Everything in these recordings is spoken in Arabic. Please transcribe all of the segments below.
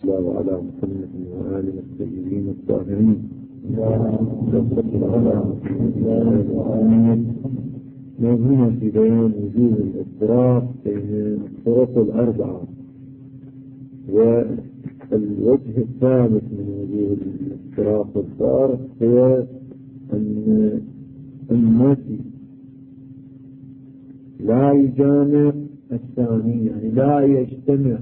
الله على محمد وآله الطيبين الطاهرين. نظرنا في بيان وجوه الاضطراب بين الطرق الأربعة، والوجه الثالث من وجوه الاضطراب والفارق هو أن النفي لا يجامع الثاني، يعني لا يجتمع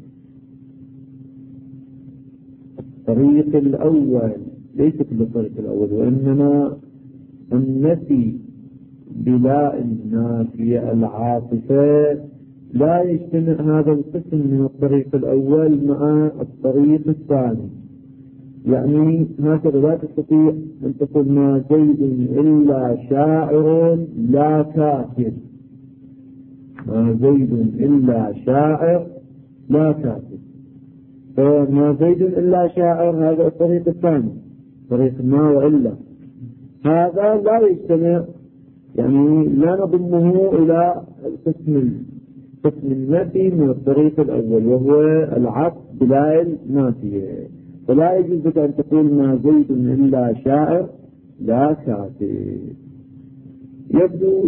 الطريق الأول، ليس كل الطريق الأول، وإنما النفي بلا النافية العاطفة لا يجتمع هذا القسم من الطريق الأول مع الطريق الثاني. يعني هكذا لا تستطيع أن تقول ما زيد إلا شاعر لا كاتب، ما زيد إلا شاعر لا كاتب، فما زيد إلا شاعر هذا الطريق الثاني، طريق ما وإلا، هذا لا يجتمع، يعني لا نضمه إلى قسم النفي من الطريق الأول وهو العطف بلا النافية. فلا يجوز لك أن تقول ما زيد إلا شاعر لا كاتب. يبدو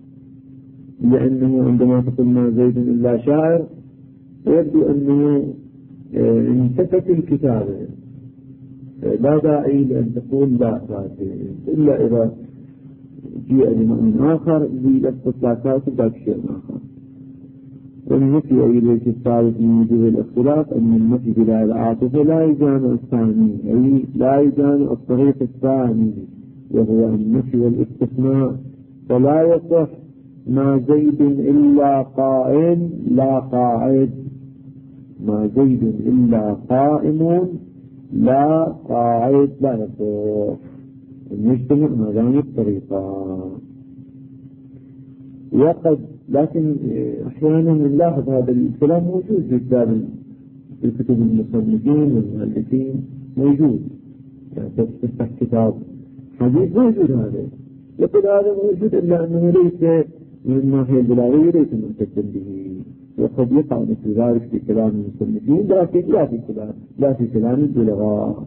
لأنه عندما تقول ما زيد إلا شاعر يبدو أنه انتفت الكتابة، لا داعي لأن تقول لا كاتب إلا إذا جاء لمعنى آخر للفظ لا كاتب ذاك شيء آخر. والنفي أي الوجه الثالث من وجوه الاختلاف أن النفي بلا العاطفة لا يجامع الثاني، أي لا يجامع الطريق الثاني وهو النفي والاستثناء. فلا يصح ما زيد إلا قائم لا قاعد، ما زيد إلا قائم لا قاعد، لا يصح أن يجتمع هذان الطريقان. وقد لكن أحيانا نلاحظ هذا الكلام موجود في الكتب المصنفين والمؤلفين، موجود، يعني تفتح كتاب حديث موجود هذا، يقول هذا موجود إلا أنه ليس من الناحية البلاغية ليس مهتم به، وقد يقع مثل ذلك في كلام المصنفين لكن لا في كلام البلغاء.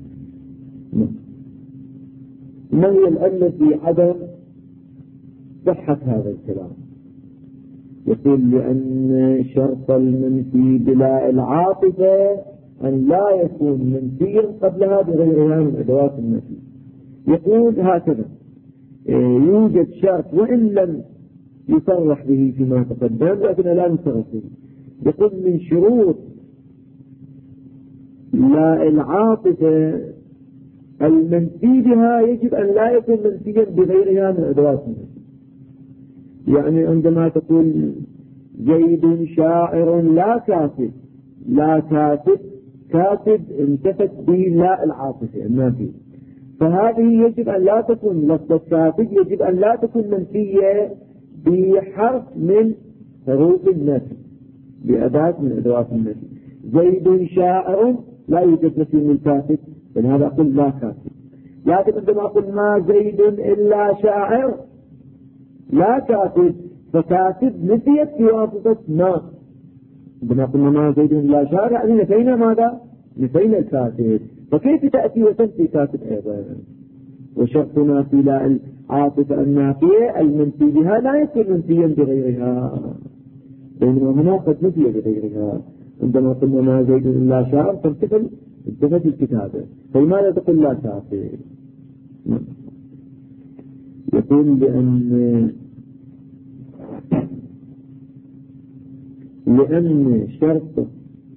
ما هي العلة في عدم صحة هذا الكلام؟ يقول لأن شرط المنفي بلا العاطفة أن لا يكون منفيا قبلها بغيرها من أدوات النفي. يقول هكذا يوجد شرط وإن لم يصرح به فيما تقدم لكن لا نصرح به. يقول من شروط لا العاطفة المنفي بها يجب أن لا يكون منفيا بغيرها من أدوات النفي. يعني عندما تقول زيد شاعر لا كاتب، لا كاتب، كاتب انتفت به لا العاطفة النافية، فهذه يجب أن لا تكون لفظة كاتب يجب أن لا تكون منفية بحرف من حروف النفي، بأداة من أدوات النفي. زيد شاعر لا يوجد نفي من كاتب، فلهذا أقول لا كاتب. لكن عندما أقول ما زيد إلا شاعر لا كاتب، فكاتب نفيت بواسطة ما. عندما قلنا ما زيد إلا شاعر يعني نفينا ماذا؟ نفينا الكاتب، فكيف تأتي وتنفي كاتب أيضا؟ وشرطنا في لا العاطفة النافية المنفي بها لا يكون منفيا بغيرها، بينما هنا قد نفي بغيرها. عندما قلنا ما زيد إلا شاعر فانتفت الكتابة، فلماذا تقول لا كاتب؟ يقول لأن شرط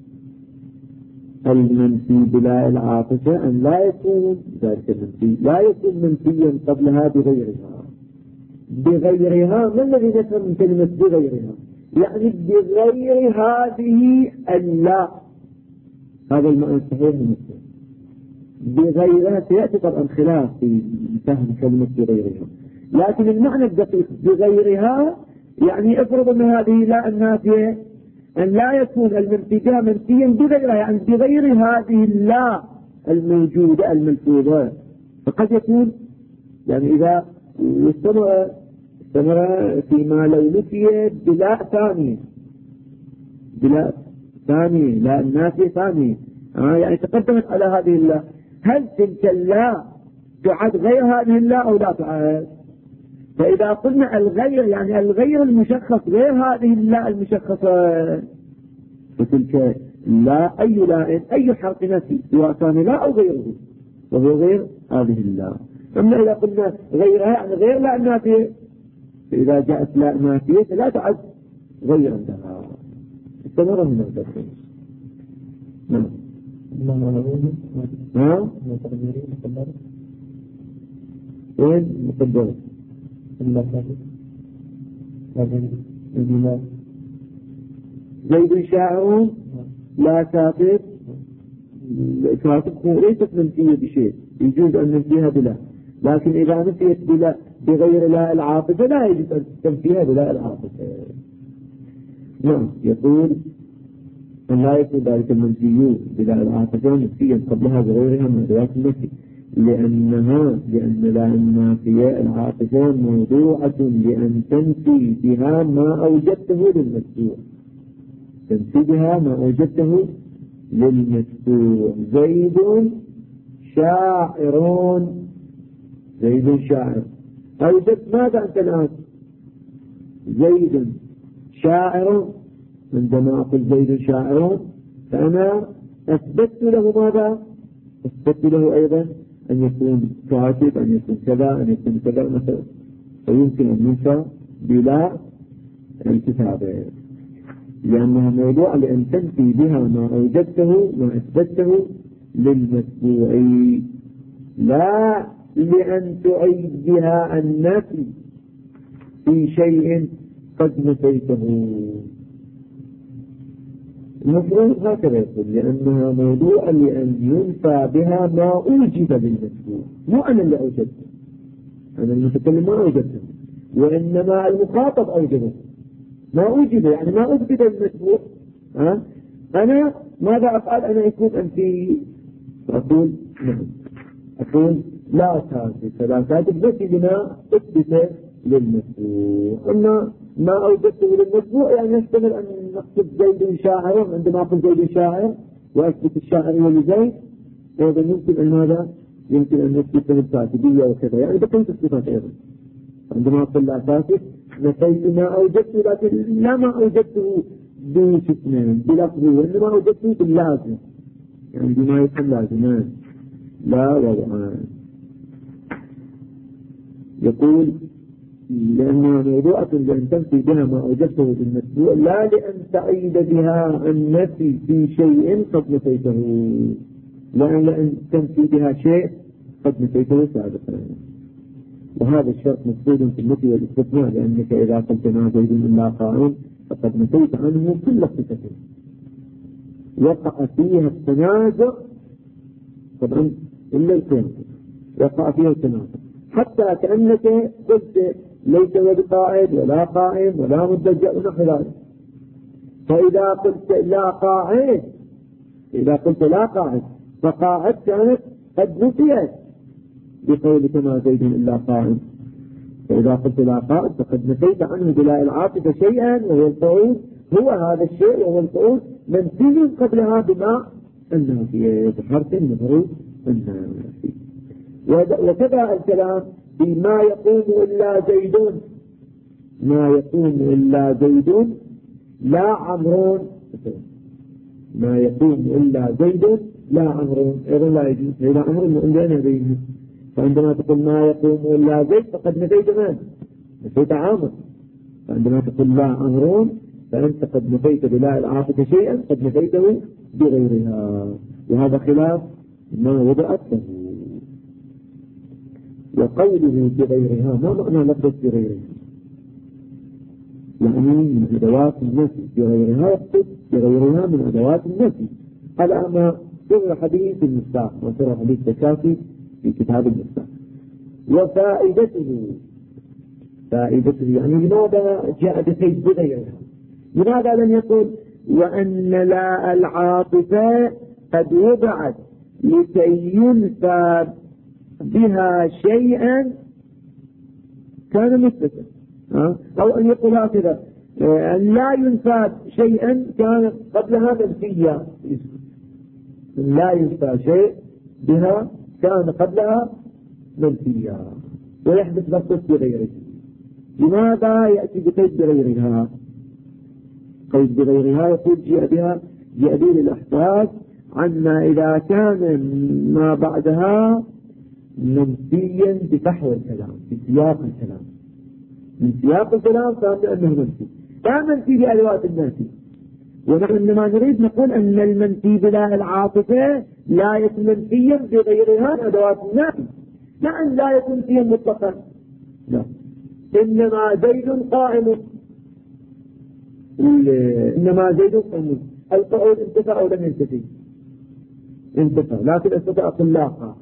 المنفي بلا العاطفة أن لا يكون ذلك المنفي لا يكون منفيا قبلها بغيرها. بغيرها ما الذي نفهم من كلمة بغيرها؟ يعني بغير هذه اللا، هذا المعنى الصحيح المسلم. بغيرها سيأتي طبعا خلاف في فهم كلمة بغيرها، لكن المعنى الدقيق بغيرها يعني افرض أن هذه لا النافية أن لا يكون المنفي بها منفيا بغيرها، يعني بغير هذه اللا الموجودة الملفوظة. فقد يكون يعني إذا استمر فيما لو نفي بلا ثانية لا النافية ثانية يعني تقدمت على هذه اللا. هل تلك اللا تعد غير هذه اللا أو لا تعد؟ فإذا قلنا الغير يعني الغير المشخص غير هذه اللا المشخصة، فتلك لا أي لا أي حرف نفي سواء كان لا أو غيره وهو غير هذه اللا. أما إذا قلنا غيرها يعني غير لا النافية، فإذا جاءت لا نافية فلا تعد غير عندها. استمر من الدرس. نعم. وين مقدر؟ زيد شاعر لا كاتب. كاتب ليست منفية بشيء، يجوز أن ننفيها بلا، لكن إذا نفيت بلا بغير لا العاطفة لا يجوز أن تنفيها بلا العاطفة. نعم. يقول أن لا يكون ذلك المنفي بلا العاطفة منفيا قبلها بغيرها من أدوات النفي، لأن لا النافية العاطفة موضوعة لأن تنفي بها ما أوجدته للمسبوع، تنفي بها ما أوجدته للمسبوع. زيد شاعر، زيد شاعر، أوجدت ماذا أنت الآن؟ زيد شاعر. عندما أقول زيد شاعر فأنا أثبت له ماذا؟ أثبت له أيضا أن يكون كاتب، أن يكون كذا، أن يكون كذا مثلا، فيمكن أن ينفى بلا الكتابة، لأنها موضوع لأن تنفي بها ما أوجدته وأثبته للمسبوع، لا لأن تعيد بها النفي في شيء قد نفيته. المفروض هكذا يقول، لأنها موضوع لأن ينفى بها ما أوجد للمسبوع، مو أنا اللي أوجدته، أنا المتكلم ما أوجدته، وإنما المخاطب أوجده، ما أوجد يعني ما أثبت المسبوع. أنا ماذا أفعل؟ أنا يكون أنت أقول نعم، أقول لا كاتب، فلا كاتب نفي بما أثبت للمسبوع. أما ما أوجدته للمسبوع يعني يحتمل أن نقصد زيد شاعر، عندما أقول زيد شاعر وأثبت الشاعرية لزيد، أيضا يمكن أن هذا يمكن أن نثبت الكاتبية وكذا، يعني بقيت الصفات أيضا. عندما أقول لا كاتب نفيت ما أوجدته، لكن لا ما أوجدته بشكل بلفظه، وإنما أوجدته باللازم، يعني بما يكون لازمان لا وضعان. يقول لأنها موضوعة لأن تنفي بها ما أوجدته بالمسبوع، لا لأن تعيد بها النفي في شيء قد نفيته، لأن تنفي بها شيء قد نفيته سابقا. وهذا الشرط مفقود في النفي والاستثناء، لأنك إذا قلت ما زيد إلا قائم فقد نفيت عنه كل صفة وقع فيها التنازع، طبعا إلا القيام وقع فيها التنازع، حتى كأنك قلت ليس ولد قائد ولا قائم ولا مدجأ ونحو ذلك. فإذا قلت لا قائد، إذا قلت لا قائد فقاعد كانت قد نفيت بقولك ما زيد إلا قائم، فإذا قلت لا قائد فقد نفيت عنه بلا العاطفة شيئا وهو القعود، هو هذا الشيء وهو القعود منفي قبلها بما النافية بحرف المفروض النافي. وكذا الكلام بما يقوم إلا زيد، ما يقوم إلا زيد لا عمرون، ما يقوم إلا زيد لا عمرون أيضا لا يجوز، إذا عمرون عندنا بينه. فعندما تقول ما يقوم إلا زيد فقد نفيت من؟ نفيت عامر. فعندما تقول لا عمرون فأنت قد نفيت بلا العاطفة شيئا قد نفيته بغيرها، وهذا خلاف ما وضعت له. وقوله بغيرها ما معنى لفظ بغيرها؟ يعني من أدوات النفي، بغيرها يقصد بغيرها من أدوات النفي، على ما صرح به في المفتاح وصرح به التكافي في كتاب المفتاح. وفائدته، فائدته يعني لماذا جاء بقيد بغيرها؟ لماذا لم يقل وأن لا العاطفة قد وضعت لكي ينفى بها شيئا كان مثبتا، أو أن يقول هكذا أن لا ينفى شيئا كان قبلها منفيا، لا ينفى شيء بها كان قبلها منفيا ويحدث لفظ بغيره. لماذا يأتي بقيد بغيرها؟ قيد بغيرها يقول جاء به للإحساس عما إذا كان ما بعدها منفيا بفحوى الكلام بسياق الكلام. من سياق الكلام فهم أنه منفي لا منفي بأدوات النافي. ونحن إنما نريد نقول أن المنفي بلا العاطفة لا يكون منفيا بغيرها من أدوات النافي، لا أن لا يكون فيها مطلقا، لا. إنما زيد قائم، إنما زيد قائم، القعود انتفى أو لم ينتفي؟ انتفى، لكن استطاع أقول لا قائم.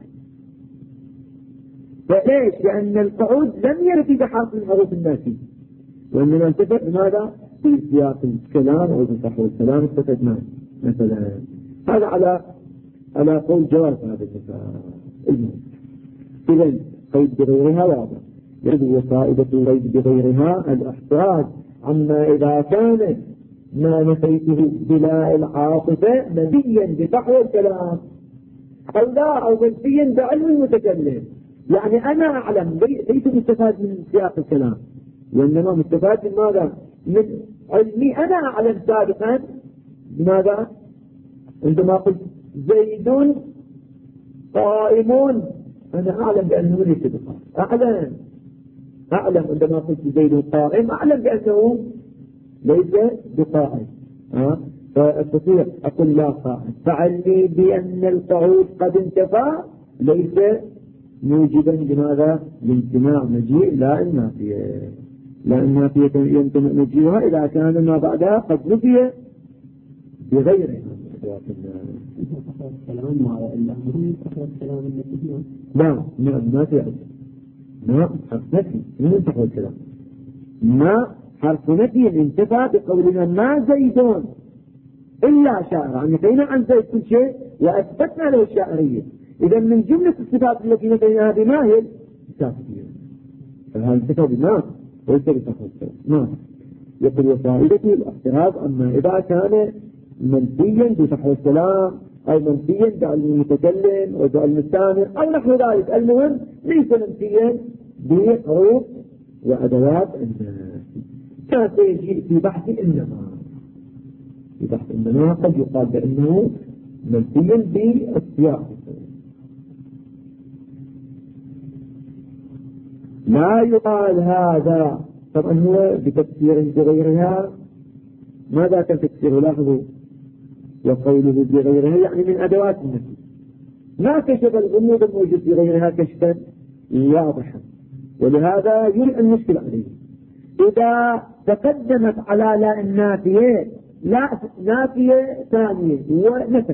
فليش؟ لأن القعود لم يرد بحرف من حروف النافي، وإنما انتفى بماذا؟ في سياق الكلام أو بصحو الكلام استفدنا مثلا. هذا على قول جواز هذا المثال. إذن قيد بغيرها واضح، يجب فائدة قيد بغيرها الاحتراز عما إذا كان ما نفيته بلا العاطفة منفيا بصحو الكلام أو لا، أو منفيا بعلم المتكلم. يعني أنا أعلم ليس مستفاد من سياق الكلام، وإنما مستفاد من ماذا؟ من علمي أنا أعلم سابقا. لماذا؟ عندما قلت زيد قائم أنا أعلم بأنه ليس بقائم، أعلم عندما قلت زيد قائم أعلم بأنه ليس بقائم، فأستطيع أقول لا قائم. فعلمي بأن القعود قد انتفى ليس موجبا لماذا؟ لامتناع مجيء لا النافية، لا النافية يمتنع مجيئها إذا كان ما بعدها قد نفي بغيره. لا ما تعد ما حرف نفي من انتفى الكلام، ما حرف نفي انتفى بقولنا ما زيدون إلا شاعر، يعني نفينا عن زيد كل شيء وأثبتنا له الشاعرية. إذا من جملة الصفات التي نفيناها بما هي الكافية، فهذا انتفى بما وليس بصحوة ما. يقول وفائدته الاحتراز أما إذا كان منفيا بصحوة الكلام أو منفيا بعلم المتكلم أو بعلم السامع أو نحو ذلك، المهم ليس منفيا بحروف وأدوات الناس. كان سيجي في بحث إنما، في بحث إنما قد يقال بأنه منفيا بالسياق. لا يقال هذا طبعا هو بتفسير بغيرها. ماذا كان تفسيره؟ لاحظوا، وقوله بغيرها يعني من أدوات النفي، ما كشف الغموض الموجود في غيرها كشفا واضحا، ولهذا يلقى المشكلة عليه. إذا تقدمت على لا النافية لا نافية ثانية ونفي،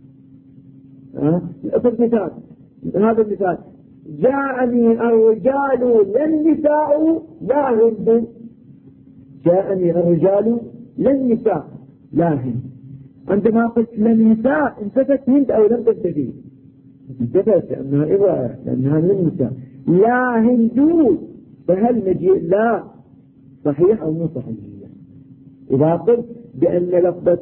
مثال هذا المثال جاءني الرجال لا النساء لا هند، جاءني الرجال لا النساء لا هند. عندما قلت لا النساء انتفت هند أو لم تنتفي؟ انتفت لأنها من النساء. لا هندو، فهل مجيء لا صحيح أو مو صحيح؟ إذا قلت بأن لفظة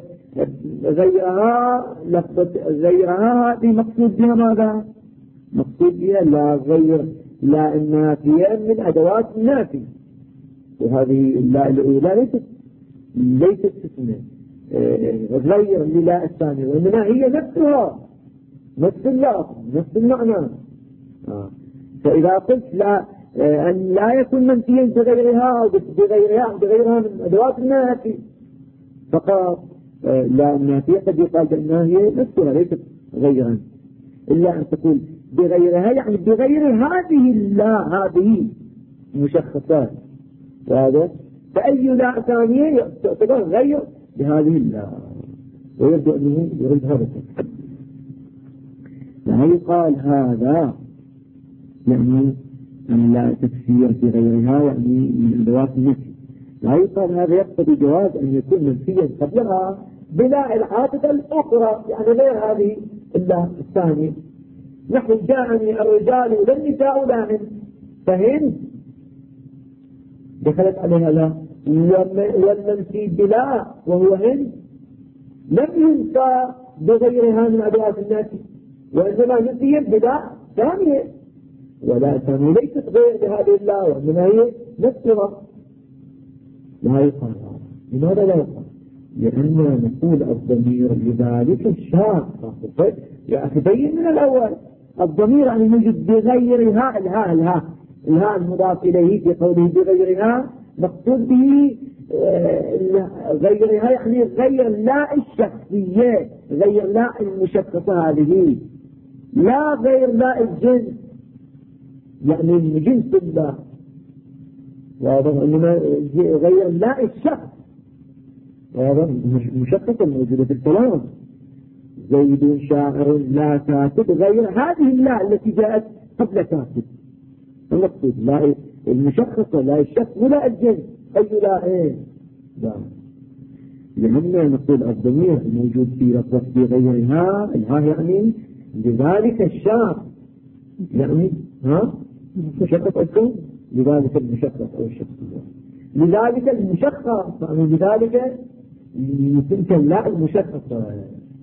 غيرها هذه مقصود بها ماذا؟ مقصود بها لا غير، لا النافية من أدوات النافي، وهذه اللا الأولى ليست اسمها غير للا الثانية، وإنما هي نفسها نفس اللفظ نفس المعنى. فإذا قلت لا أن لا يكون منفيا بغيرها أو بغيرها من أدوات النافي فقط، لا النافية قد يقال بأنها هي نفسها ليست غيرا، إلا أن تقول بغيرها يعني بغير هذه اللا، هذه مشخصات، وهذا فأي لا ثانية تعتبر غير بهذه اللا، ويبدو أنه يريد هذا. لا يقال هذا يعني أن لا تفسير في غيرها يعني من أدوات النفي، لا يقال هذا يقتضي جواز أن يكون منفيا قبلها بلا العاطفة الأخرى، يعني غير هذه إلا الثانية. نحن جاءني الرجال والنساء لا هند، فهند دخلت عليها لا، والمنفي بلا وهو هند لم ينفى بغيرها من أدوات النفي، وإنما نفي بلا ثانية، ولا ثانية ليست غير بهذه الله، وإنما هي نفسها. لا يقال. لماذا لا يقال؟ لأننا نقول الضمير لذلك الشاق. يا أخي بين من الأول الضمير يعني يوجد بغيرها. الهاء المضاف إليه في قوله بغيرها مقصود به غيرها، يعني غير لا الشخصية، غير لا المشخصة هذه، لا غير لا الجنس، يعني الجنس الله، واضح؟ إنما غير لا الشخص، واضح؟ مشخصة موجودة في الكلام. زيد شاعر لا كاتب، غير هذه الله التي جاءت قبل كاتب. المقصود لا المشخصة، لا الشخص ولا الجنس. أي لا إيه؟ لا. لأننا نقول الضمير الموجود في لفظة بغيرها، الها يعني لذلك الشاق، يعني مشخص أكون لذلك المشخص أو الشخص، لذلك المشخص، يعني لذلك تلك لا المشخصة.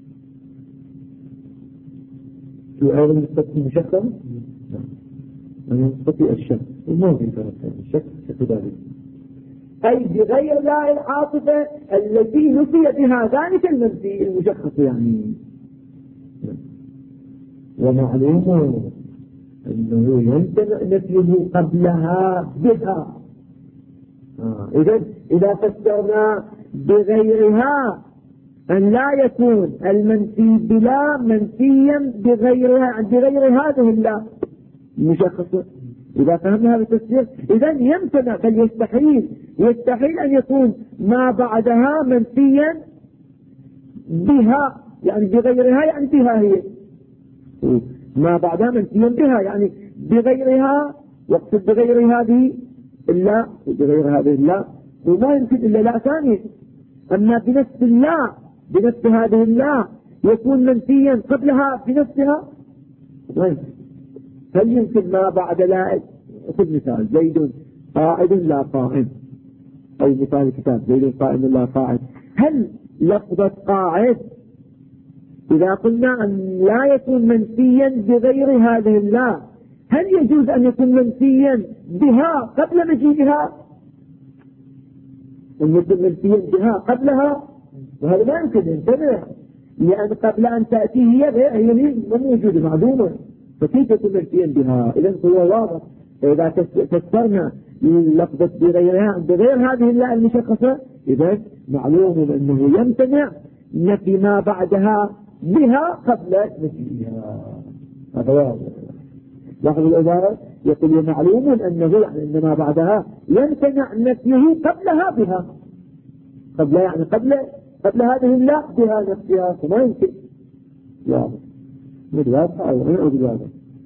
سؤال المستطيع المشخص؟ أنا مستطيع الشخص وما في فرق الشخص كذلك، أي بغير لا العاطفة التي نفي بها ذلك المنفي المشخص يعني. ومعلوم أنه يمتنع نفيه قبلها بها. إذا فسرنا بغيرها أن لا يكون المنفي بلا منفيا بغير هذه الله المشخصة، إذا فهمنا هذا التفسير إذا يمتنع، بل يستحيل أن يكون ما بعدها منفيا بها، يعني بغيرها يعني بها هي، ما بعدها منفيا بها يعني بغيرها، واقصد بغير هذه الله، بغير هذه الله وما يمكن إلا لا ثانية. أما بنفس الله، بنفس هذه الله يكون منفيا قبلها بنفسها، هل يمكن ما بعد لا؟ خذ مثال زيد قائد لا قائم، أو مثال الكتاب زيد قائم لا قائم. هل لفظة قاعد إذا قلنا أن لا يكون منفيا بغير هذه الله، هل يجوز أن يكون منفيا بها قبل مجيئها؟ أن يكون منفيا بها قبلها، وهذا ما يمكن ينتبه، لأن قبل أن تأتي هي من موجودة معدومة، فكيف يكون منفيا بها؟ إذا هو واضح. إذا فسرنا لفظة بغير هذه الله المشخصة، إذا معلوم أنه يمتنع نفي ما بعدها بها قبل مجيئها. هذا واضح. لاحظ العبارة، يقول معلوم أنه يعني أن ما بعدها يمتنع نفيه قبلها بها، قبل يعني قبل هذه الله بها نفسها، فما يمكن. واضح. مدواء أو أنا أدواء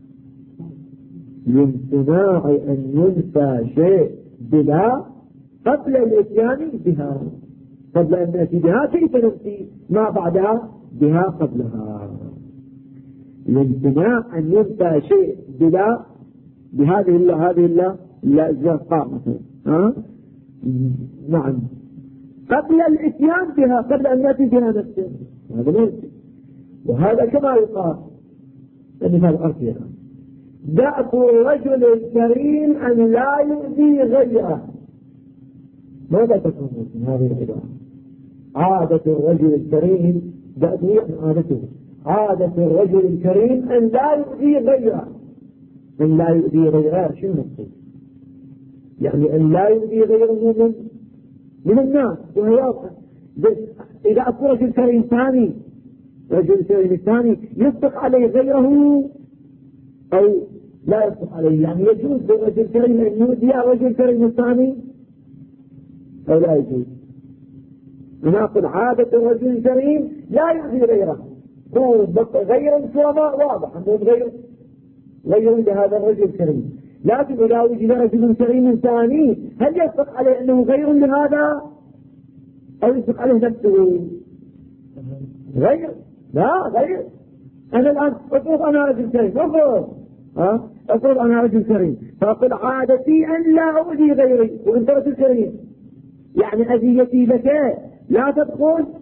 يمتنع أن ينفى شيء بلا قبل الإتيان بها، قبل أن نأتي بها كيف ننفي ما بعدها بها قبلها؟ يمتنع أن ينفى شيء بلا بهذه الله، هذه الله لا إجراء مثلا نعم قبل الإتيان بها، قبل أن نأتي بها نفسه، هذا ممكن. وهذا كما يقال مثال أرثية، دأب الرجل الكريم أن لا يؤذي غيره. ماذا تكون من هذه العبارة؟ عادة الرجل الكريم، دأب يعني عادته، عادة الرجل الكريم أن لا يؤذي غيره. أن لا يؤذي غيره شو المقصود؟ يعني أن لا يؤذي غيره من الناس، وهو واضح. إذا أكو رجل كريم ثاني، رجل كريم ثاني يصدق عليه غيره أو لا يصدق عليه، يعني يجوز للرجل الكريم أن يؤذي الرجل الكريم الثاني أو لا يجوز؟ أنا أقول عادة الرجل الكريم لا يؤذي غيره، هو غير الكرماء واضح أنهم غير لهذا الرجل الكريم، لكن إذا وجد رجل كريم ثاني هل يصدق عليه أنه غير لهذا أو يصدق عليه نفسه؟ غير، لا غير. أنا الآن أقول أنا رجل كريم، أقول أنا رجل كريم، فأقول عادتي أن لا أؤذي غيري وأنت رجل كريم، يعني أذيتي لك لا تدخل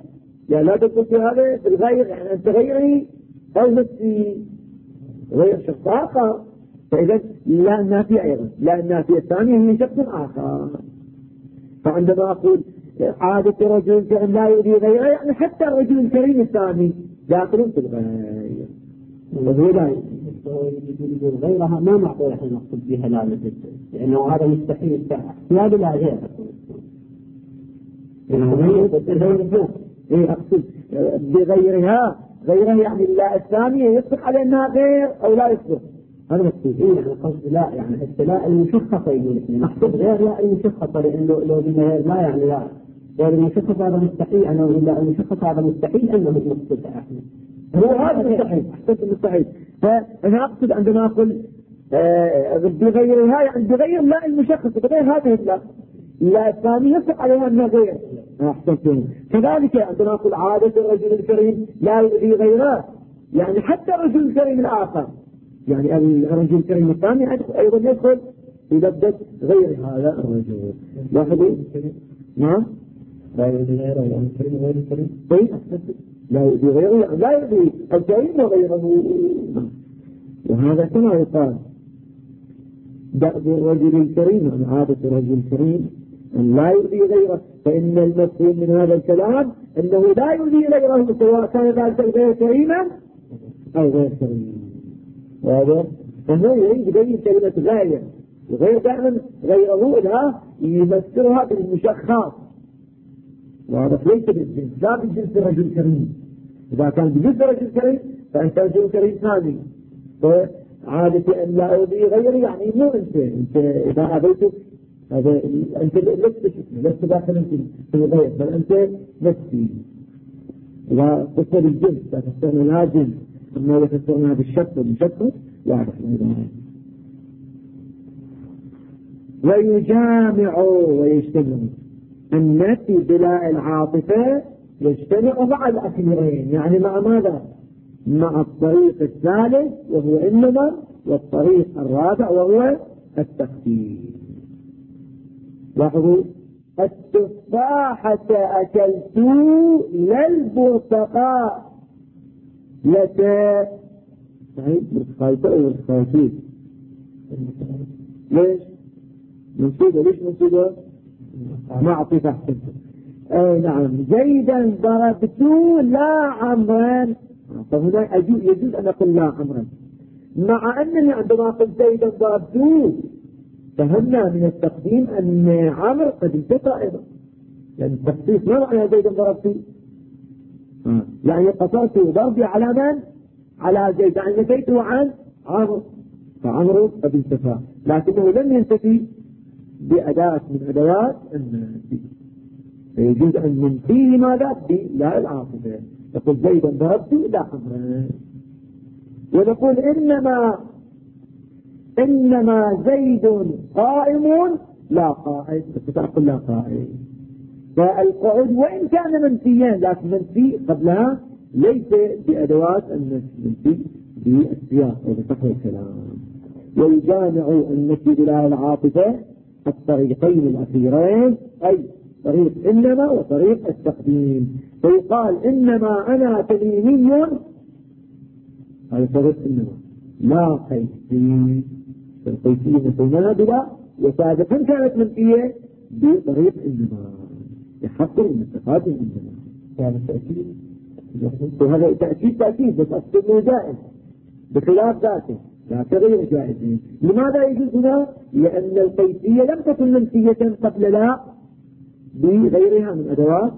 يعني لا تقول في هذا بالغير، يعني أنت غيري أو نفسي غير شخص آخر. فإذا لا النافية أيضا، لا النافية الثانية هي شخص آخر. فعندما أقول عادة رجل كريم لا يؤذي غيره، يعني حتى الرجل الكريم الثاني داخل في الغير وهو لا يؤذي غيرها. ما معقول احنا نقصد بها لا مثل، لأنه هذا مستحيل احتياج لا غير. أقصد بغيرها، غيرها يعني لا الثانية يصدق على أنها غير أو لا يصدق، هذا مقصود. يعني قصد لا، يعني لا المشخصة يقول نقصد غير لا المشخصة، لأنه لو بغير لا يعني لا غير المشخص هذا مستحيل، أنا لا المشخص هذا مستحيل أنه مقصود احنا هو هذا مستحيل، أحسنت مستحيل. فأنا أقصد عندما أقول بغيرها يعني بغير لا المشخص، بغير هذه لا، لا الثاني يصدق عليها أنها غير. أحسنت. كذلك عندما أقول عادة الرجل الكريم لا يؤذي غيره، يعني حتى الرجل الكريم الآخر، يعني الرجل الكريم الثاني أيضا يدخل في لبدة غير هذا الرجل. لاحظوا؟ نعم. لا يؤذي غيره يعني الكريم غير الكريم. لا يؤذي غيره يعني لا يؤذي الكريم وغيره. وهذا كما يقال دأب الرجل الكريم، يعني عادة الرجل الكريم أن لا يؤذي غيره، فإن المفهوم من هذا الكلام أنه لا يؤذي غيره سواء كان ذلك غير كريما أو غير كريم. واضح؟ فهو يريد بين كلمة غير، وغير دائما غيره لها يفسرها بالمشخص. واضح؟ ليس بالجنس، لا بالجنس الرجل الكريم. إذا كان بجنس الرجل الكريم فأنت رجل كريم ثاني، فعادة أن لا أؤذي غيري يعني مو أنت إذا أبيتك هذا أنت لست داخلا في الغير، بل أنت نفسي. إذا تصل الجنس لا تستغنى لها جنس، أما إذا تستغنى بالشخص والمشخص واضح أيضا. ويجامع ويجتمع النفي بلا العاطفة يجتمع مع الأخيرين، يعني مع ماذا؟ مع الطريق الثالث وهو إنما، والطريق الرابع وهو التخفيف. لاحظوا التفاحة أكلت لا البرتقاء لتا صحيح برتقايته أو برتقايته ليش؟ منصوبة ليش منصوبة؟ معطفة. أي نعم. زيدا ضربت لا عمرا، فهنا يجوز أن أقول لا عمرا، مع أنني عندما قلت زيدا ضربت فهمنا من التقديم أن عمر قد انتفى أيضا، يعني التخصيص ما معنى زيدا ضربت، يعني قصرت ضربي على من؟ على زيد، يعني نفيته عن عمر، فعمر قد انتفى، لكنه لم ينتفي بأداة من أدوات النفي، فيجوز أن ننفيه ماذا؟ لا العاطفة، يقول زيدا ضربت لا عمرا، ونقول إنما زيد قائم لا قائد، فتقول لا قائد. فالقعود وإن كان منفيا لكن منفي قبلها ليس بأدوات النفي بالسياق أو بصحر الكلام. ويجامع النفي بلا العاطفة الطريقين الأخيرين، أي طريق إنما وطريق التقديم. فيقال إنما أنا تميمي، هذا طريق إنما لا قيسي، القيسية مثلنا بلا، وسابقا كانت منفية بطريق إنما يحصل المستفاد من إنما. هذا تأكيد، وهذا تأكيد بس أصله جائز بخلاف ذاته لا تغير جائزين. لماذا يجوز هنا؟ لأن القيسية لم تكن منفية قبل لا بغيرها من أدوات،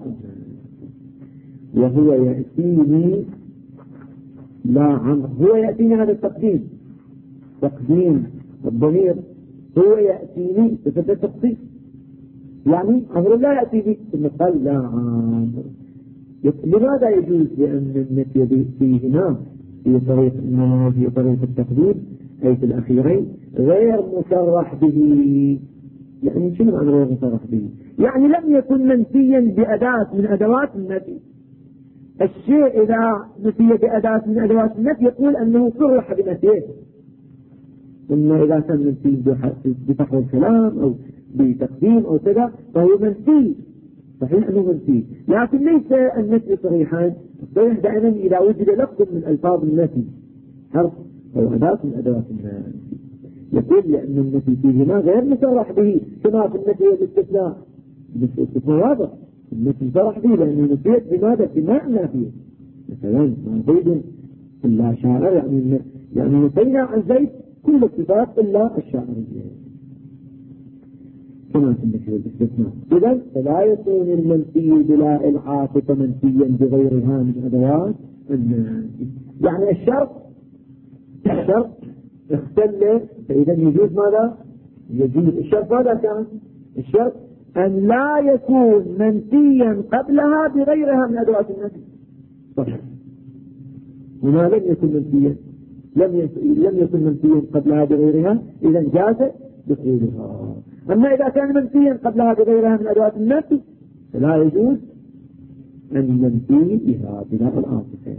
وهو يأتيني لا عمر، هو يأتيني هذا التقديم، تقديم الضمير هو يأتيني بسبب التخصيص، يعني عمر لا يأتي بي ثم قال لا عمر. لماذا يجوز؟ لأن النفي فيهما في طريق التقديم أي في الأخيرين غير مصرح به. يعني شنو معنى غير مصرح به؟ يعني لم يكن منفيا بأداة من أدوات النفي. الشيء إذا نفي بأداة من أدوات النفي يقول أنه صرح بنفيه، إما إذا كان منفي بفحر الكلام أو بتقديم أو كذا فهو منفي، صحيح أنه منفي، لكن ليس النفي صريحا. الصريح دائما إذا وجد لفظ من ألفاظ النفي، حرف أو أداة من أدوات النفي، يقول لأن النفي فيهما غير مصرح به، كما في النفي والاستثناء. الاستثناء واضح، النفي مصرح به لأنه نفيت بماذا؟ بما نافيه. مثلا ما زيد إلا شاعر، يعني نفينا عن زيد كل الصفات إلا الشاعرية، كما في النفي والاستثناء. إذن فلا يكون المنفي بلا العاطفة منفيا بغيرها من أدوات النفي. يعني الشرط اختل، فإذا يجوز ماذا؟ يجوز. الشرط ماذا كان؟ الشرط أن لا يكون منفيا قبلها بغيرها من أدوات النفي. صحيح. وما لم يكن منفيا، لم يكن منفيا قبلها بغيرها، إذا جاز دخولها. أما إذا كان منفيا قبلها بغيرها من أدوات النفي فلا يجوز أن ننفي بها بلا العاطفة.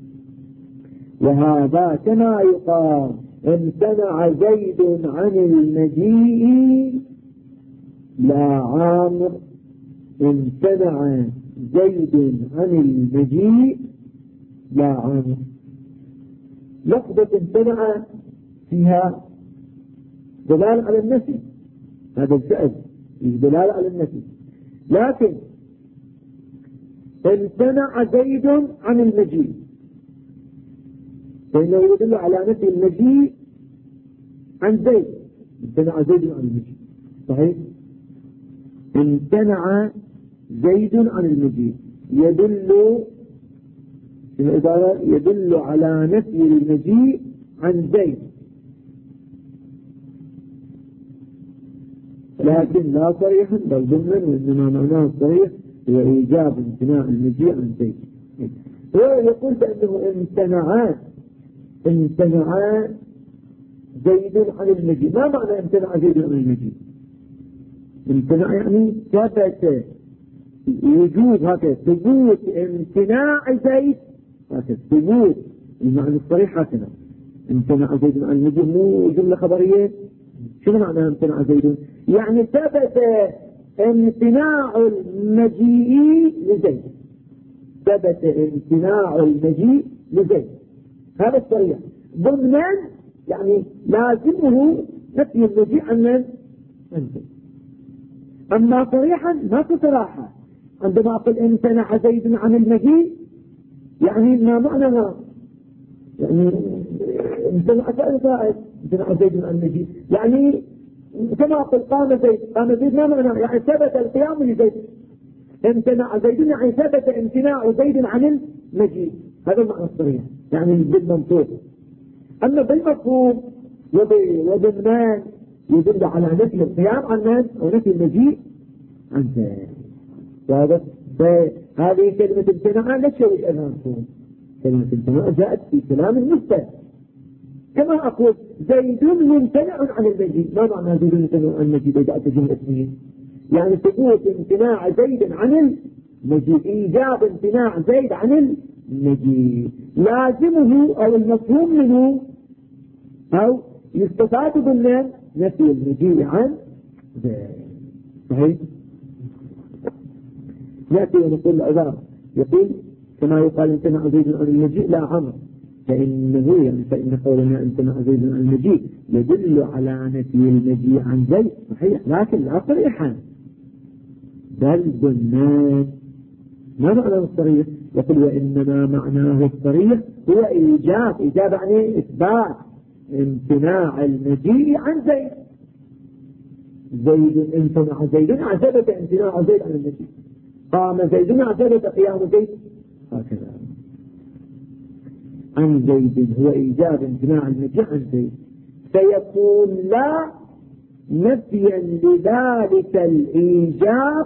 وهذا كما يقال امتنع زيد عن المجيء لا عامر، امتنع زيد عن المجيء لا عامر. لفظة امتنع فيها دلالة على النفي، هذا الفعل دلالة على النفي، لكن امتنع زيد عن المجيء فإنه يدل على نفي المجيء عن زيد. امتنع زيد عن المجيء، صحيح. امتنع زيد عن المجيء يدل على نفي المجيء عن زيد، لكن لا صريحا بل ضمنا، وإنما معناه الصريح هو إيجاب امتناع المجيء عن زيد. هو يقول بأنه امتنع زيد عن المجيء. ما معنى امتنع زيد عن المجيء؟ امتنع يعني ثبت وجود، هكذا ثبوت امتناع زيد، هكذا ثبوت المعنى الصريح هكذا. امتنع زيد عن المجيء مو جملة خبرية. شنو معنى امتنع زيد؟ يعني ثبت امتناع المجيء لزيد، ثبت امتناع المجيء لزيد، هذا الصريح. ضمنا يعني لازمه نفي المجيء عن من؟ عن زيد. أما صريحا ما في صراحة. عندما أقول امتنع زيد عن المجيء يعني ما معنى يعني امتنع فائد امتنع زيد عن المجيء، يعني كما أقول قام زيد ما معنى؟ يعني ثبت القيام لزيد. امتنع زيد يعني ثبت امتناع زيد عن المجيء، هذا المعنى الصريح يعني بالمنطوق. أما بالمفهوم وبالمان يدل على نفي القيام عن من أو نفي المجيء عن زيد. فهذه كلمة امتناع لا تشوش المفهوم. كلمة امتناع جاءت في كلام المستثنى، كما أقول زيد ممتنع عن المجيء. ما معنى زيد ممتنع عن المجيء؟ جاءت جملة اسمية، يعني ثبوت امتناع زيد عن المجيء، إيجاب امتناع زيد عن المجيء. لازمه أو المفهوم منه أو يستفاد من نفي المجيء عن زيد. صحيح. نأتي ونقول العذاب، يقول كما يقال امتنع زيد عن المجيء لا عمر، فإن قولنا امتنع زيد عن المجيء يدل على نفي المجيء عن زيد، صحيح، لكن لا صريحا بل ضمنان. ما معنى الصريح؟ يقول وإنما معناه الصريح هو إيجاب يعني إثبات امتناع المجيء عن زيد. زيد امتنع زيد ثبت امتناع زيد عن المجيء، قام زيد ثبت قيام زيد، هكذا عن زيد هو إيجاب امتناع المجيء عن زيد، فيكون لا نفيا لذلك الإيجاب.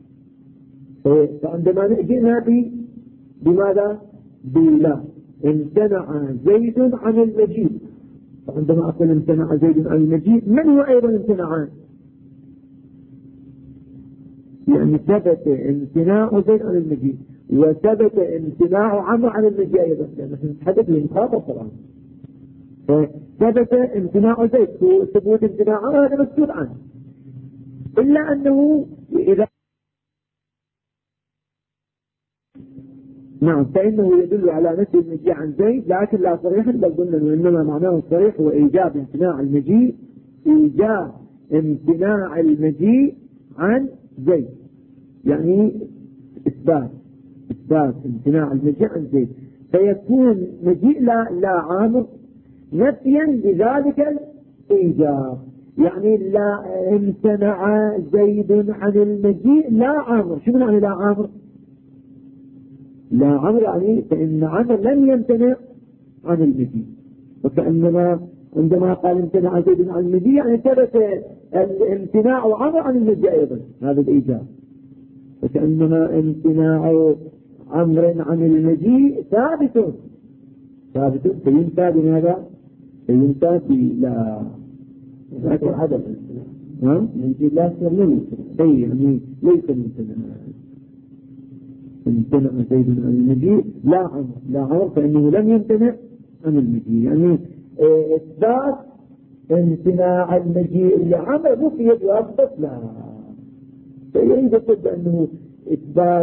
فعندما جئنا بماذا؟ بلا امتنع زيد عن المجيء، فعندما أقول امتنع زيد عن المجيء من هو أيضا امتنعان؟ يعني ثبت امتناع زيد عن المجيء وثبت امتناع عمرو عن المجيء أيضا، لأن نحن نتحدث للمخاطب طبعا. فثبت امتناع زيد، ثبوت امتناع عمرو هذا مسؤول عنه، إلا أنه إذا نعم، فإنه يدل على نفي المجيء عن زيد، لكن لا صريحا، بل قلنا إنما معناه الصريح هو إيجاب امتناع المجيء، إيجاب امتناع المجيء عن زيد، يعني إثبات امتناع المجيء عن زيد، فيكون مجيء لا عامر نفيا لذلك الإيجاب، يعني لا امتنع زيد عن المجيء لا عامر. شو معنى لا عامر؟ لا عامر يعني فإن عامر لم يمتنع عن المجيء، وكأنما عندما قال امتنع زيد عن المجيء يعني ثبت الامتناع عامر عن المجيء أيضا، هذا الإيجاب، وكأنما امتناع عمر عن المجيء ثابت فينتهى بماذا؟ فينتهى بلا عدم المجيء لا يصير يعني ليس امتنع زيد عن المجيء لا عمر فإنه لم يمتنع عن المجيء، يعني إثبات امتناع المجيء لعمر نفي يثبت لا، فيريد يقول بأنه إثبات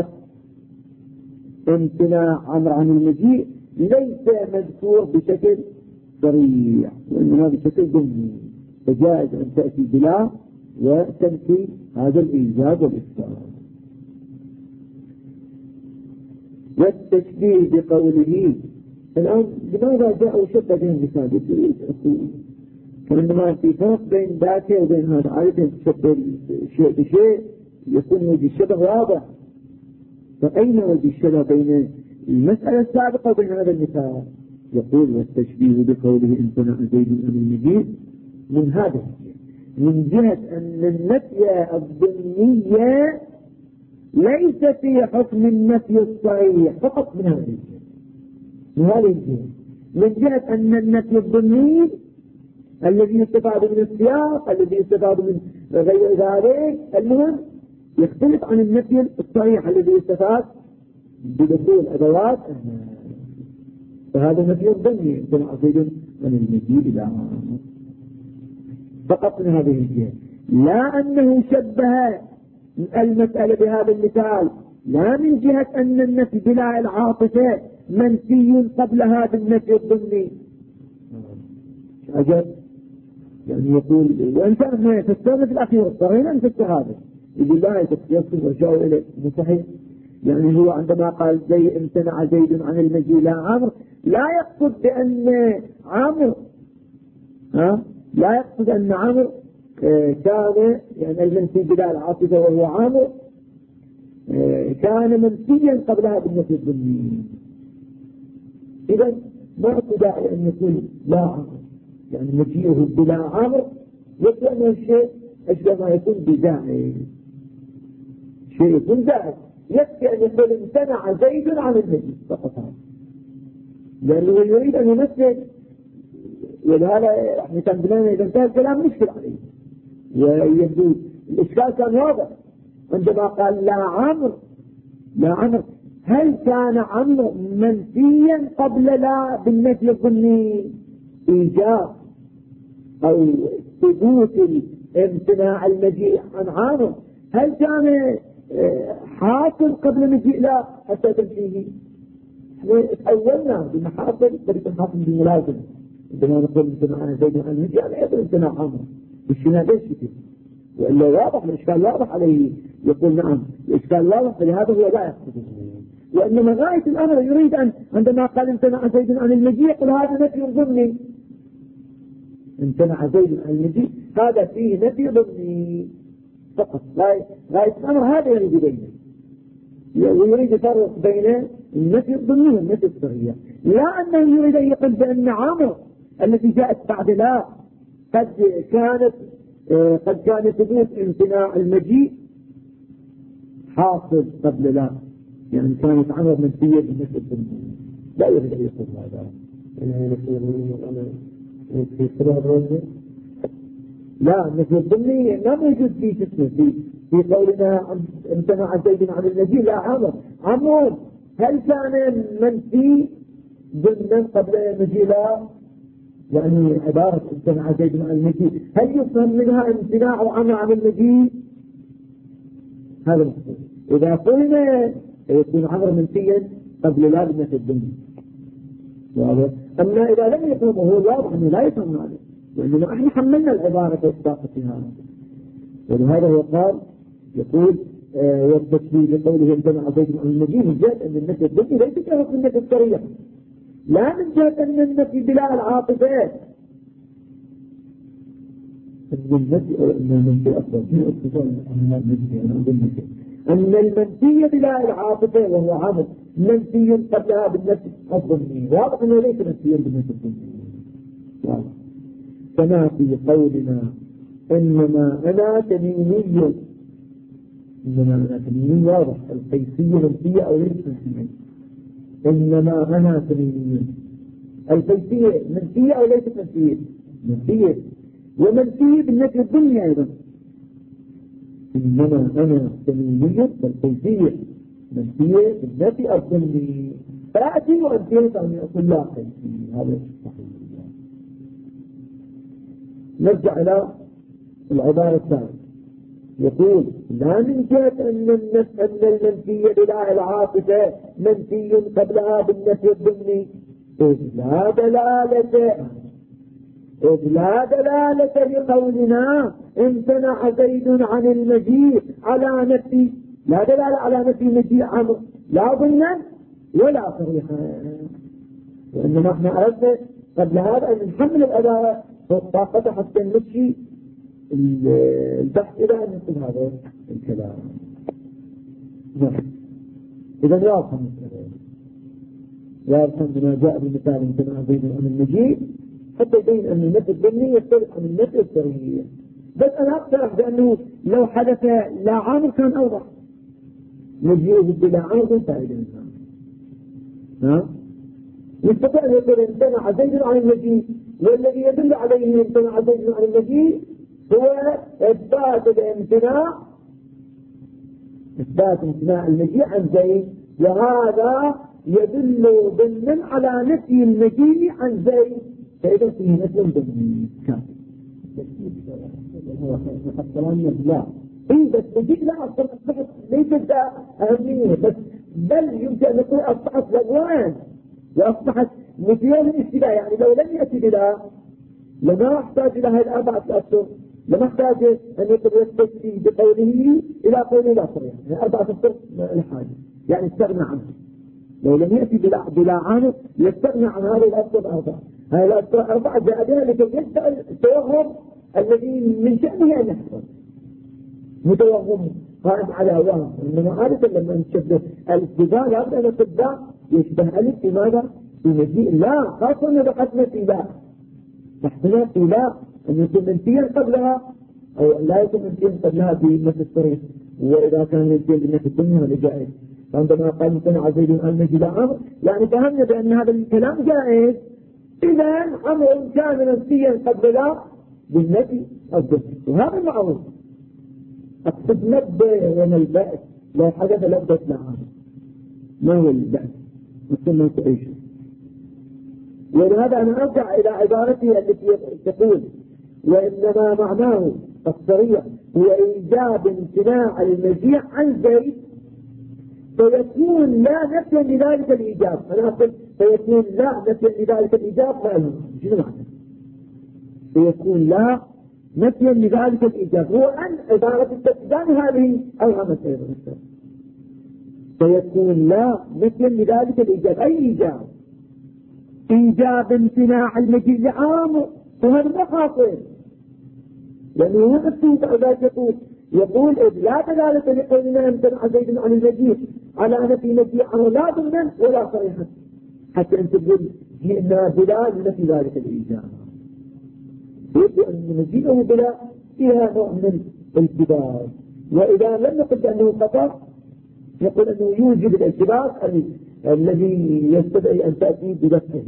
امتناع عمر عن المجيء ليس مذكور بشكل صريح، وإنما بشكل ضمني، فجائز أن تأتي بلا وتنفي هذا الإيجاب والإثبات. والتشبيه بقوله الآن لماذا جاءوا شبه بين المثال؟ كأنما في فرق بين ذاته وبين هذا، عادة تشبه شيء بشيء يكون وجه الشبه واضح، فأين وجه الشبه بين المسألة السابقة وبين هذا المثال؟ يقول والتشبيه بقوله امتنع زيد عن المجيء من هذا من جهة أن النفي الضمنية ليس في حكم النفي الصحيح فقط من هذه الجهة، من جهة أن النفي الضمني الذي يستفاد من السياق الذي يستفاد من غير ذلك المهم يختلف عن النفي الصحيح الذي يستفاد بدخول أدوات، فهذا النفي الضمني امتنع زيد عن المجيء إلى فقط من هذه الجهة، لا أنه شبه المسألة بهذا المثال، لا من جهة أن النفي بلا العاطفة منفي قبل هذا النفي الضمني. عجب، يعني يقول وإن كان في الثالث الأخير الصغير أن هذا يقول لا يصل وجاءوا إليه صحيح، يعني هو عندما قال زي امتنع زيد عن المجيء لا عمر لا يقصد بأن عمر لا يقصد أن عمر كان يعني المنفي بلا العاطفة وهو عامر كان منفيا قبل هذا النفي الضمني، إذا ما داعي أن يكون لا عمر، يعني مجيئه بلا عمر يبدو أنه الشيء أشبه ما يكون بداعي، شيء يكون داعي، يكفي أن يقول امتنع زيد عن المجيء فقط هذا، لأنه يريد أن يمثل، ولهذا احنا كان بلنا إذا انتهى الكلام مشكل عليه، ويبدو الإشكال كان واضح عندما قال لا عمر هل كان عمر منفيا قبل لا بالنفي الضمني إيجاب أو ثبوت امتناع المجيء عن عمر، هل كان حاصل قبل مجيء لا حتى تمشيه؟ احنا تأولنا بالمحاصل بدك حاصل بالملازمة، عندما نقول امتناع زيد عن المجيء على أيضا امتناع عمر بالشنا ليش كده، وإلا واضح الإشكال واضح عليه، يقول نعم الإشكال واضح، فلهذا هو لا يقصده، وإنما غاية الأمر يريد أن عندما قال امتنع زيد عن المجيء يقول هذا نفي ضمني، امتنع زيد عن المجيء هذا فيه نفي ضمني فقط، غاية الأمر هذا يريد بينه، ويريد يفرق بين النفي الضمني والنفي الصحيح، لا أنه يريد أن يقول بأن عامر التي جاءت بعد لا قد كان ثبوت امتناع المجيء حاصل قبل لا، يعني كانت عمر منفية بالنسبة للضمني، لا يريد أن يقول هذا في سبب الرجل، لا النفي الضمني ما موجود في جسمه في قولنا امتنع زيد عن المجيء لا عمر هل كان منفي ضمنا قبل المجيء لا، يعني عبارة امتنع زيد عن المجيء هل يفهم منها امتناع عمر عن المجيء؟ هذا المقصود، إذا قلنا يكون عمر منفيا قبل لا بالنفي الدنيا. أما إذا لم يفهم هو الواضح أنه لا يفهم هذا، وإنما احنا حملنا العبارة والطاقتها. ولهذا هو قال يقول والتشبيه بقوله امتنع زيد عن النبي من جهة أن النفي الدنيا ليس كهو النفي الصريح، لا من جهة أن النفي بلا العاطفات، أن المنفي بلا العاطفة وهو عامل منفي قبلها بالنفي الظني، واضح أنه ليس منفيا بالنفي الظني. كما في قولنا إنما أنا تميمي، إنما أنا تميمي واضح، القيسية منفية أو ليس منفية. إنما أنا تميمي، القيسية منفية أو ليست منفية؟ منفية، ومنفية بالنفي الظني أيضا. إنما أنا تميمي والقيسية منفية بالنفي الظني، فأتي وأنفية أن يقول لا قيسية. هذا صحيح. نرجع إلى العبارة الثانية، يقول لا من جهة أن المنفي بلا العاطفة منفي قبلها بالنفي الضمني، إذ لا دلالة لقولنا امتنع زيد عن المجيء على نفي، لا دلالة على نفي مجيء عمرو لا ضمنا ولا صريحا، وإنما احنا أردنا قبل هذا أن نحمل الأداة والطاقة حتى نمشي البحث إلى أن نقول هذا الكلام. إذا يفهم بما جاء بمثال امتناع زيد عن المجيء حتى يبين أن النفي الضمني يختلف عن النفي الصريح. بس أنا أقترح بأنه لو حدث لا عامر كان أوضح، مجيئه بلا عامر فائدة منها. يستطيع أن يقول امتنع زيد عن المجيء، والذي يدل عليه امتنع زيد عن المجيء هو إثبات امتناع المجيء عن زيد، وهذا يدل ضمنا على نفي المجيء عن زيد، فإذا فيه نفي ضمني كافي. لا إيه بس مجيء لا أصبحت ليس ذا أهمية، بل يمكن أن نقول أصبحت لغوان وأصبحت نفيا للاشتباه. يعني لو لم يأتي بلا لما احتاج إلى هذه الأربعة أشهر، لما احتاج أن يقول يستفيد بقوله إلى قوله لا صريح، يعني 4 أشهر الحاجة يعني استغنى عنه. لو لم يأتي بلا عانق يستغنى عن هذه الأشهر الأربعة. هذه الأشهر الأربعة جاء بها لكي يشتغل التوهم الذي من شأنه أن يحصل، متوهم قائم على وهم. إنما عادة لما نشبه الاتباع لابد أن الاتباع يشبه ألف في ماذا؟ في مجيء لا، خاصة إذا بقتنا في لا، تحتنا في لا أن يكون منفيا قبلها أو لا يكون منفيا قبلها بنفس الصريح، وإذا كان منفيا بنفس الدنيا هذا جائز. فعندما قال امتنع زيد عن المجيء لا عمر، يعني فهمنا بأن هذا الكلام جائز. إذا عمر كان منفيا قبل لا بالنفي الدنيا، وهذا معروف. أقصد لبى وما البأس لو حدث لبت لا عمر، ما هو البأس؟ مثل تعيش. ولهذا أنا أرجع إلى عبارتي التي تقول وإنما معناه الصريح هو إيجاب امتناع المجيء عن زيد، فيكون لا نفيا لذلك الإيجاب. أنا أقول فيكون لا نفيا لذلك الإيجاب، ما شنو معنى؟ فيكون لا نفيا لذلك الإيجاب هو أن عبارة التسجان هذه أوهمت أيضا. فيكون لا نفيا لذلك الإيجاب، أي إيجاب؟ إيجاب امتناع المجيء لعامر، وهذا ما حاصل، لأنه هو نفسه تعالى يقول إذ لا دلالة لقولنا امتنع زيد عن المجيء على نفي مجيء عنه لا ضمنا ولا صريحا، حتى أن تقول جئنا بلا لنفي ذلك الإيجاب. يقول أن مجيئه بلا فيها نوع من الالتباس، وإذا لم نقل بأنه خطأ يقول أنه يوجب الالتباس الذي يستدعي أن تأتي بنفسه.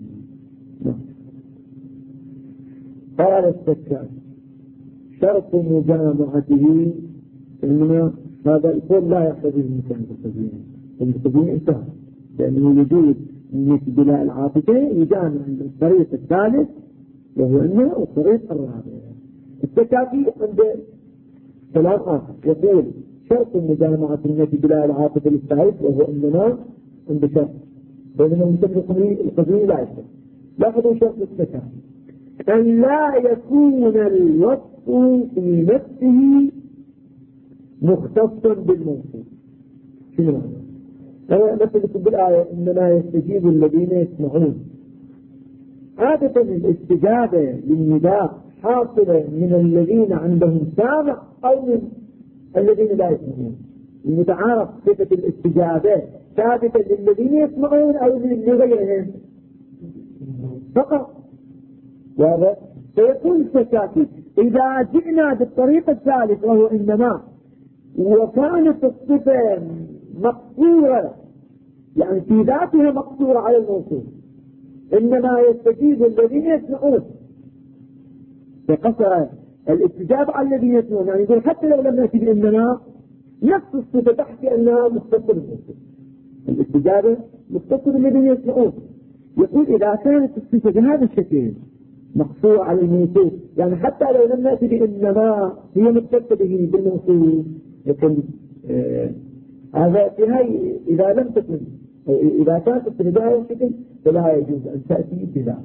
قال السكان شرط مجامعته، إنما هذا القول لا يحتاج المكان المتقدمين انتهى، لأنه وجود بلا العاطفة يجامع الطريق الثالث وهو أنه الطريق الرابع. السكاكي عند كلام آخر يقول شرط مجامعة النفي بلا العاطفة للثالث وهو أننا عند شرط، بينما المثبت القدري لا يشترط. لاحظوا شرط التكافي أن لا يكون الوصف في نفسه مختصا بالموصوف. شنو معنى؟ أنا مثلكم بالآية إنما يستجيب الذين يسمعون. عادة الاستجابة للنداء حاصلة من الذين عندهم سامع أو من الذين لا يسمعون. المتعارف صفة الاستجابة ثابتة للذين يسمعون أو لغيرهم فقط. وهذا سيكون التكافي إذا جئنا بالطريقة الثالثة وهو إنما، وكانت الصفة مقصورة يعني في ذاتها مقصورة على الموصوف، إنما يستجيب الذين يسمعون، فقصر الاستجابة على الذين يسمعون. يعني يقول حتى لو لم نأتي بإنما نفس الصفة تحكي أنها مختصة بالموصوف، الاستجابة مختصة بالذين يسمعون. يقول إذا كانت الصفة بهذا الشكل مقصورة على الموصوف، يعني حتى لو لم نأتي بإنما هي مختصة به بالموصوف، لكن هذا في هاي إذا لم تكن إذا كانت الصفة بهذا الشكل فلا يجوز أن تأتي بذلك،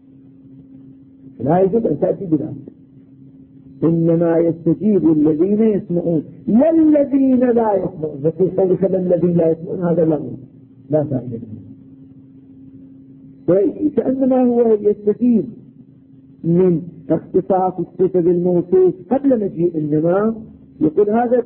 لا يجوز أن تأتي بذلك. إنما يستجيب الذين يسمعون لا الذين لا يسمعون. ففي قولك الذين لا يسمعون هذا لا فائدة منه. كأنما هو يستجيب من اختصاص الصفة بالموصوف قبل مجيء إنما. يقول هذا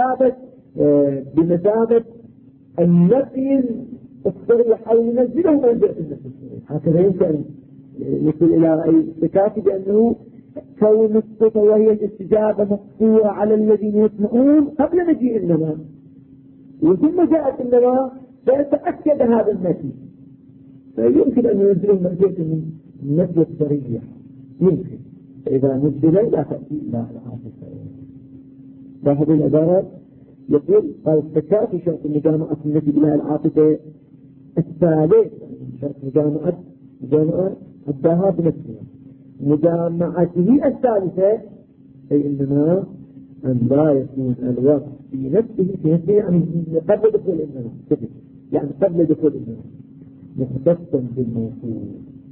بمثابة النفي الصريح أو ينزله منزلة النفي الصريح. هكذا يمكن نصل إلى التكافي بأنه كون الصفة وهي الاستجابة مقصورة على الذين يسمعون قبل مجيء إنما، وثم جاءت إنما فيتأكد هذا النفي، فيمكن أن ينزله منزلة النفي الصريح يمكن. فإذا نزل لا تأتي إلى العاطفة. لاحظوا العبارة. يقول قال التكافي شرط مجامعة النفي بلا العاطفة الثالث، شرط مجامعة الداها بنفسها. مجامعته الثالثة أي إنما أن لا يكون الوصف في نفسه يعني قبل دخول إنما، يعني قبل دخول إنما مختصا بالموصول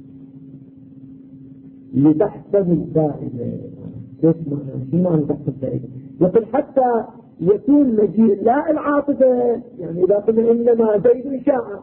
لتحسب الفائدة. شو معنى تحسب الفائدة؟ يقول حتى يكون مجيء لا العاطفة، يعني إذا قلنا إنما زيد شاء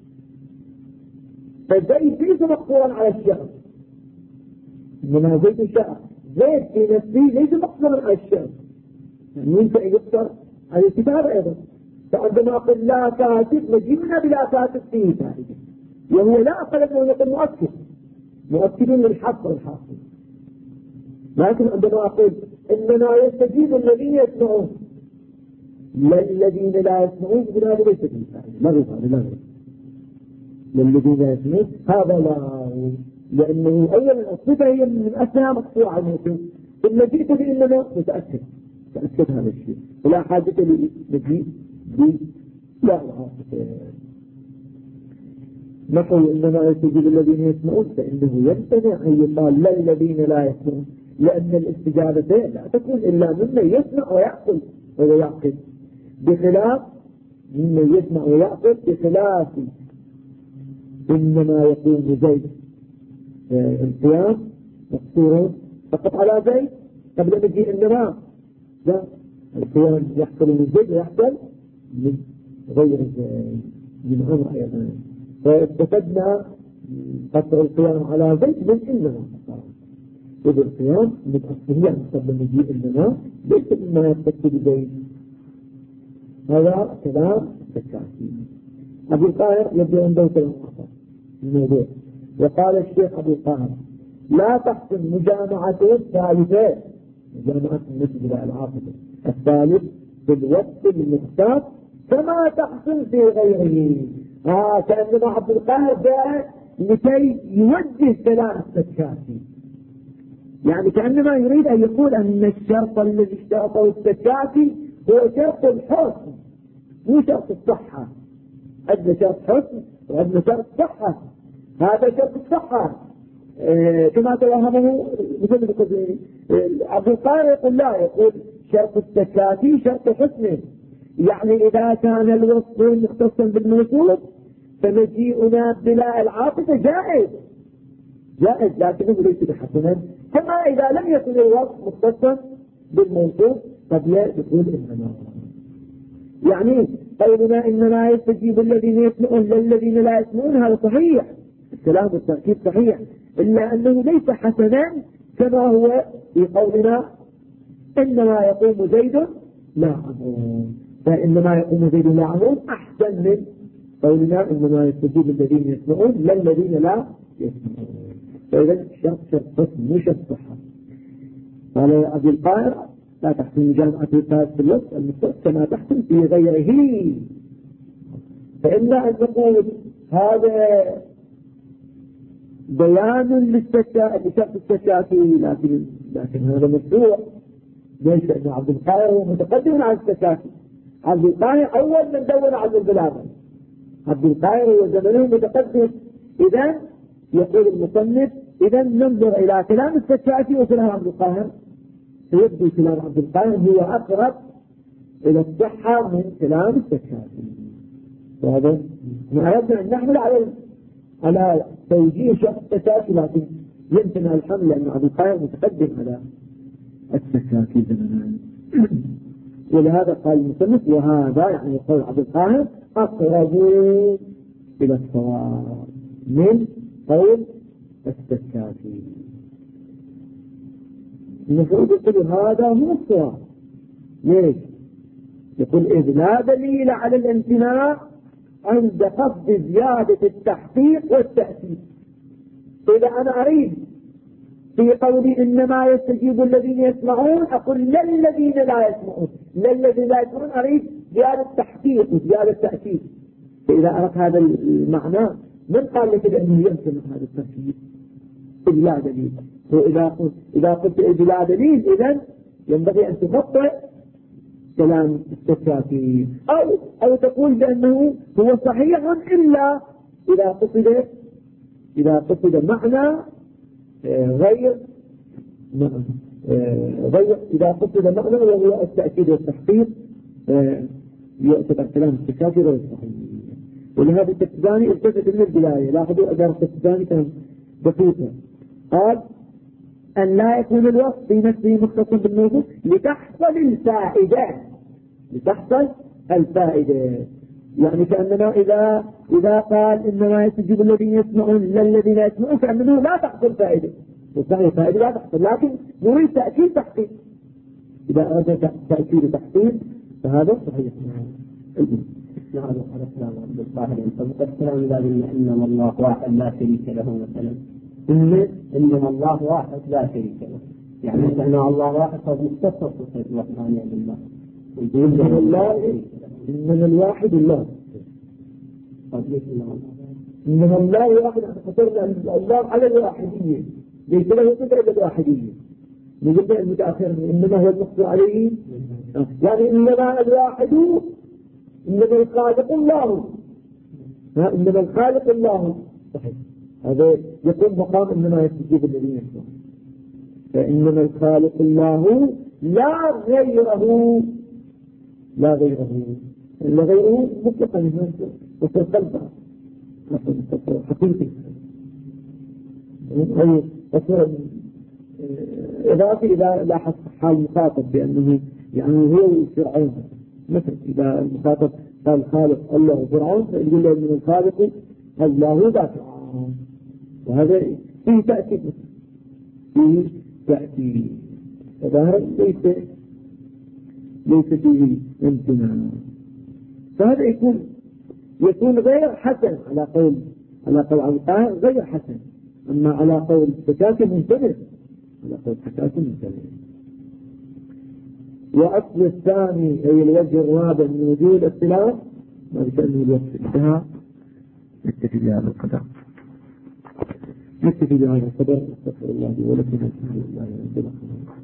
فزيد ليس مقصورا على الشخص، إنما زيد شاء، زيد في نفسه ليس مقصورا على الشخص، يعني ينفع يقصر على الكتابة أيضا. فعندما أقول لا كاتب مجيئنا بلا كاتب فيه فائدة، وهو لا أقل أنه يقول مؤكد للحق والحاصل. لكن عندما أقول إنما يستجيب الذين يسمعون لا الذين لا يسمعون بناء ليس فيه فائدة، لا غير للذين يسمعون هذا لا، لأنه أولا الصفة هي من أسنها مقصورة على الموصوف. إن جئت بإنما متأكد هذا الشيء ولا حاجة لمجيء لا العاطفة. نحو إنما يستجيب الذين يسمعون فإنه يمتنع أن يقال لا الذين لا يسمعون، لأن الاستجابة لا تكون إلا ممن يسمع ويعقل بخلاف ممن يسمع ويعقل، بخلاف إنما يقوم زيد القيام مقصور فقط على زيد قبل مجيء إنما. لا، القيام يحصل من زيد ويحصل من غير زيد من عمر أيضا. فاستفدنا قصر القيام على زيد من إنما، إذ القيام من أصله قبل مجيء إنما ليس إنما يستفد بزيد. هذا كلام التكافي. أبو القاهر يبدو عنده كلام آخر الموضوع. وقال الشيخ أبو القاهر لا تحسن مجامعته الثالثة، مجامعة النفي بلا العاطفة الثالث في الوقت المختار كما تحسن في غيره. كأنما عبد القاهر جاء لكي يوجه كلام التكافي، يعني كأنما يريد أن يقول أن الشرط الذي اشترطه التكافي هو شرط الحسن مو شرط الصحة. عندنا شرط حسن وعندنا شرط صحة. هذا شرط الصحة كما توهمه مثل القدري. عبد القاهر يقول لا، يقول شرط التكافي شرط حسن، يعني إذا كان الوصف مختصا بالموصوف فمجيئنا بلا العاطفة جائز لكنه ليس بحسنا. كما إذا لم يكن الوصف مختصا بالموصوف قد يقول إنما، يعني قولنا إنما يستجيب الذين يسمعون للذين لا يسمعون هذا صحيح، الكلام بالتأكيد صحيح، إلا أنه ليس حسنا كما هو في قولنا إنما يقوم زيد لا عمرو، فإنما يقوم زيد لا عمرو أحسن من قولنا إنما يستجيب الذين يسمعون للذين لا يسمعون. فإذا شرط حسن مو شرط صحة. قال أبي القاهر لا تحسن جامعة القاهر في الوقت المختص كما تحسن في غيره. فإلا أن نقول هذا بيان لشرط التشافي، لكن هذا مشروع. ليش؟ لأن عبد القاهر هو متقدم على التشافي. عبد القاهر أول من دون على البلاغة، عبد القاهر هو زمنه متقدم. إذا يقول المصنف إذا ننظر إلى كلام التشافي وكلام عبد القاهر، فيبدو كلام عبد القاهر هو أقرب إلى الصحة من كلام التشافي. وهذا ما أردنا أن نحمل على توجيه شخص التشافي، لكن يمكن الحمل لأن عبد القاهر متقدم على التشافي زمنا. ولهذا قال المصنف وهذا يعني قول عبد القاهر أقرب إلى الصواب من قول التشافي. المفروض يقول هذا هو الصواب. ليش؟ يقول إذ لا دليل على الامتناع عند قصد زيادة التحقيق والتأكيد. إذا أنا أريد في قولي إنما يستجيب الذين يسمعون أقول للذين لا يسمعون، للذين لا يسمعون أريد زيادة تحقيق وزيادة تأكيد. فإذا أردت هذا المعنى من قال لك بأنه يمكن هذا التأكيد بلا دليل؟ إذا قلت بلا دليل إذن ينبغي أن تخطئ كلام التشافي، أو تقول بأنه هو صحيح إلا إذا قصد معنى غير إذا قصد معنى وهو التأكيد والتحقيق يعتبر كلام التشافي غير صحيح. ولهذا التكتباني التفت من البداية، لاحظوا أدار التكتباني كان دقيقة. قال أن لا يكون الوصف في نفسه مختصا بالموضوع لتحصل الفائدة. يعني كأننا إذا قال إنما يستجيب الذين يسمعون للذين لا يسمعون كأنه لا تحصل فائدة، وصحيح فائدة لا تحصل، لكن نريد تأكيد تحقيق. إذا أردت تأكيد تحقيق فهذا صحيح. نعم. على السلام عبد الظاهر الكلام ذا إنما الله واحد لا شريك له مثلا، إنما الله واحد لا شريك له، يعني أن الله واحد قد مختص بصفة الوحدانية بالله. إنما الواحد الله إنما الله واحد. خطرنا الله على الواحدية، ليس له صفة إلا الواحدية. نقول المتأخر إنما هو المقصود عليه، يعني إنما الواحد إنما الخالق الله، إنما الخالق الله صحيح. هذا يكون مقام إنما يستجيب الذين يسمعون. فإنما الخالق الله لا غيره مطلقا وصل قلبه حقيقي. إضافي إذا لاحظ حال المخاطب بأنه يعني هو فرعون مثلا، إذا المخاطب قال خالق الله وفرعون فيقول له من الخالق الله ذا فرعون، وهذا فيه تأكيد فظاهر ليس فيه امتناع. فهذا يكون غير حسن على قول عبد القاهر غير حسن، أما على قول التشافي منتبه، على قول التشافي منتبه. وأصل الثاني أي الوجه الرابع من وجود الاختلاف ما بشأنه الوقت انتهى. نكتفي بهذا القدر. استغفر الله ولكم. الحمد لله رب العالمين.